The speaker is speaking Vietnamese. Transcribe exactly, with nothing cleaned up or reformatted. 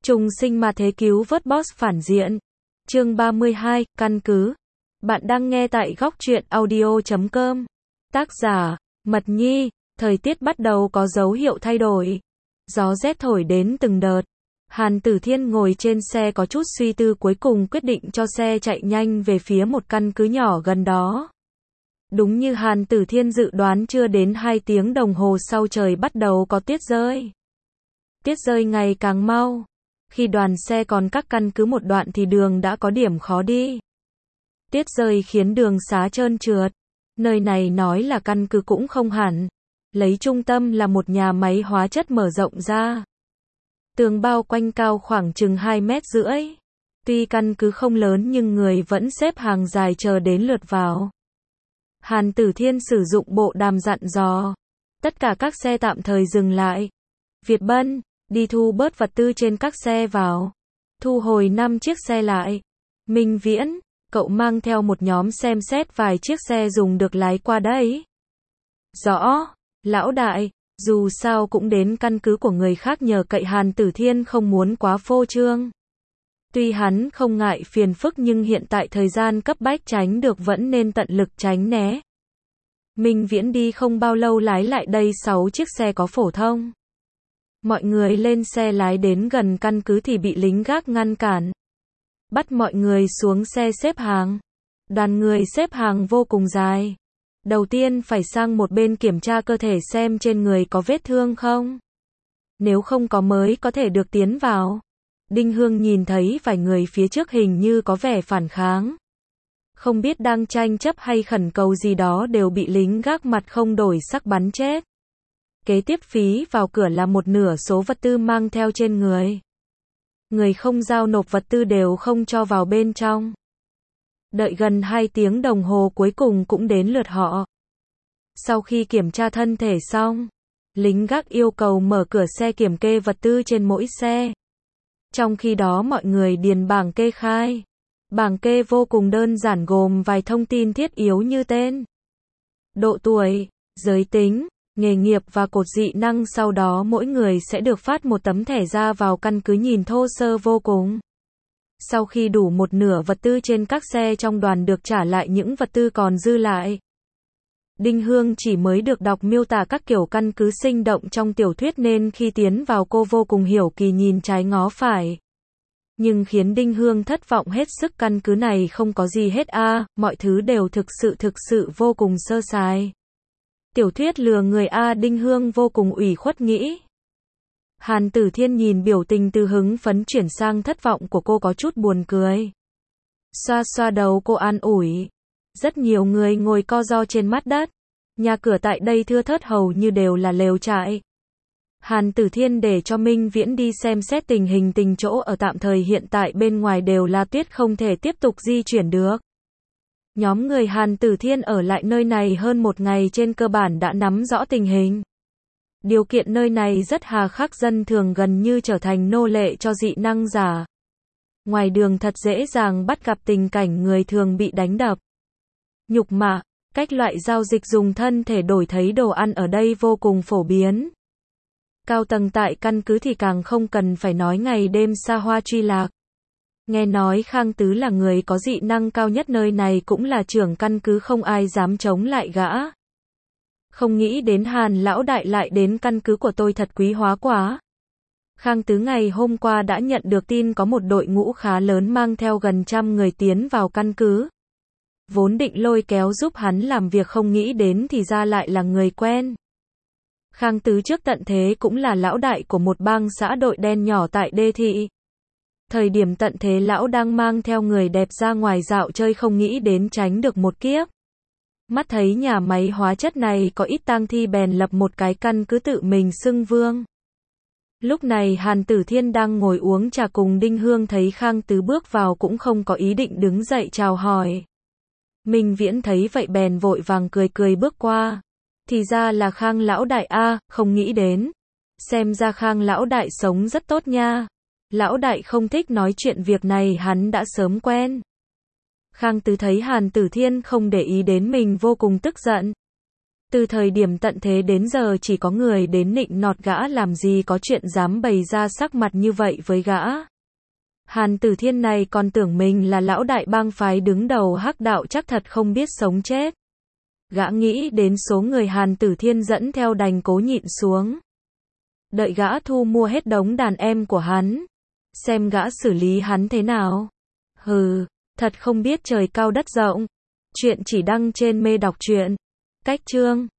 Trùng sinh mà thế cứu vớt boss phản diện. Chương ba mươi hai, căn cứ. Bạn đang nghe tại góc truyện audio chấm com. Tác giả, Mật Nhi. Thời tiết bắt đầu có dấu hiệu thay đổi. Gió rét thổi đến từng đợt. Hàn Tử Thiên ngồi trên xe có chút suy tư, cuối cùng quyết định cho xe chạy nhanh về phía một căn cứ nhỏ gần đó. Đúng như Hàn Tử Thiên dự đoán, chưa đến hai tiếng đồng hồ sau trời bắt đầu có tuyết rơi. Tuyết rơi ngày càng mau. Khi đoàn xe còn cách căn cứ một đoạn thì đường đã có điểm khó đi. Tuyết rơi khiến đường xá trơn trượt. Nơi này nói là căn cứ cũng không hẳn. Lấy trung tâm là một nhà máy hóa chất mở rộng ra. Tường bao quanh cao khoảng chừng hai mét rưỡi. Tuy căn cứ không lớn nhưng người vẫn xếp hàng dài chờ đến lượt vào. Hàn Tử Thiên sử dụng bộ đàm dặn dò. Tất cả các xe tạm thời dừng lại. Việt Bân, đi thu bớt vật tư trên các xe vào. Thu hồi năm chiếc xe lại. Minh Viễn, cậu mang theo một nhóm xem xét vài chiếc xe dùng được lái qua đấy. Rõ, lão đại, dù sao cũng đến căn cứ của người khác nhờ cậy. Hàn Tử Thiên không muốn quá phô trương. Tuy hắn không ngại phiền phức nhưng hiện tại thời gian cấp bách tránh được vẫn nên tận lực tránh né. Minh Viễn đi không bao lâu lái lại đây sáu chiếc xe có phổ thông. Mọi người lên xe lái đến gần căn cứ thì bị lính gác ngăn cản. Bắt mọi người xuống xe xếp hàng. Đoàn người xếp hàng vô cùng dài. Đầu tiên phải sang một bên kiểm tra cơ thể xem trên người có vết thương không. Nếu không có mới có thể được tiến vào. Đinh Hương nhìn thấy vài người phía trước hình như có vẻ phản kháng. Không biết đang tranh chấp hay khẩn cầu gì đó, đều bị lính gác mặt không đổi sắc bắn chết. Kế tiếp phí vào cửa là một nửa số vật tư mang theo trên người. Người không giao nộp vật tư đều không cho vào bên trong. Đợi gần hai tiếng đồng hồ cuối cùng cũng đến lượt họ. Sau khi kiểm tra thân thể xong, lính gác yêu cầu mở cửa xe kiểm kê vật tư trên mỗi xe. Trong khi đó mọi người điền bảng kê khai. Bảng kê vô cùng đơn giản gồm vài thông tin thiết yếu như tên, độ tuổi, giới tính, nghề nghiệp và cột dị năng. Sau đó mỗi người sẽ được phát một tấm thẻ ra vào căn cứ nhìn thô sơ vô cùng. Sau khi đủ một nửa vật tư trên các xe trong đoàn được trả lại những vật tư còn dư lại. Đinh Hương chỉ mới được đọc miêu tả các kiểu căn cứ sinh động trong tiểu thuyết nên khi tiến vào cô vô cùng hiểu kỳ, nhìn trái ngó phải. Nhưng khiến Đinh Hương thất vọng hết sức, căn cứ này không có gì hết a, à, mọi thứ đều thực sự thực sự vô cùng sơ sài. Tiểu thuyết lừa người a, à, Đinh Hương vô cùng ủy khuất nghĩ. Hàn Tử Thiên nhìn biểu tình từ hứng phấn chuyển sang thất vọng của cô có chút buồn cười. Xoa xoa đầu cô an ủi. Rất nhiều người ngồi co ro trên mặt đất. Nhà cửa tại đây thưa thớt hầu như đều là lều trại. Hàn Tử Thiên để cho Minh Viễn đi xem xét tình hình tình chỗ ở tạm thời, hiện tại bên ngoài đều là tuyết không thể tiếp tục di chuyển được. Nhóm người Hàn Tử Thiên ở lại nơi này hơn một ngày trên cơ bản đã nắm rõ tình hình. Điều kiện nơi này rất hà khắc, dân thường gần như trở thành nô lệ cho dị năng giả. Ngoài đường thật dễ dàng bắt gặp tình cảnh người thường bị đánh đập, nhục mạ, cách loại giao dịch dùng thân thể đổi thấy đồ ăn ở đây vô cùng phổ biến. Cao tầng tại căn cứ thì càng không cần phải nói, ngày đêm xa hoa truy lạc. Nghe nói Khang Tứ là người có dị năng cao nhất nơi này, cũng là trưởng căn cứ, không ai dám chống lại gã. Không nghĩ đến Hàn lão đại lại đến căn cứ của tôi, thật quý hóa quá. Khang Tứ ngày hôm qua đã nhận được tin có một đội ngũ khá lớn mang theo gần trăm người tiến vào căn cứ. Vốn định lôi kéo giúp hắn làm việc, không nghĩ đến thì ra lại là người quen. Khang Tứ trước tận thế cũng là lão đại của một bang xã đội đen nhỏ tại Đê Thị. Thời điểm tận thế lão đang mang theo người đẹp ra ngoài dạo chơi, không nghĩ đến tránh được một kiếp. Mắt thấy nhà máy hóa chất này có ít tang thi bèn lập một cái căn cứ tự mình xưng vương. Lúc này Hàn Tử Thiên đang ngồi uống trà cùng Đinh Hương, thấy Khang Tứ bước vào cũng không có ý định đứng dậy chào hỏi. Minh Viễn thấy vậy bèn vội vàng cười cười bước qua. Thì ra là Khang lão đại a, à, không nghĩ đến. Xem ra Khang lão đại sống rất tốt nha. Lão đại không thích nói chuyện, việc này hắn đã sớm quen. Khang Tứ thấy Hàn Tử Thiên không để ý đến mình vô cùng tức giận. Từ thời điểm tận thế đến giờ chỉ có người đến nịnh nọt gã làm gì có chuyện dám bày ra sắc mặt như vậy với gã. Hàn Tử Thiên này còn tưởng mình là lão đại bang phái đứng đầu hắc đạo chắc thật không biết sống chết. Gã nghĩ đến số người Hàn Tử Thiên dẫn theo đành cố nhịn xuống. Đợi gã thu mua hết đống đàn em của hắn. Xem gã xử lý hắn thế nào. Hừ, thật không biết trời cao đất rộng. Chuyện chỉ đăng trên Mê Đọc Truyện. Cách chương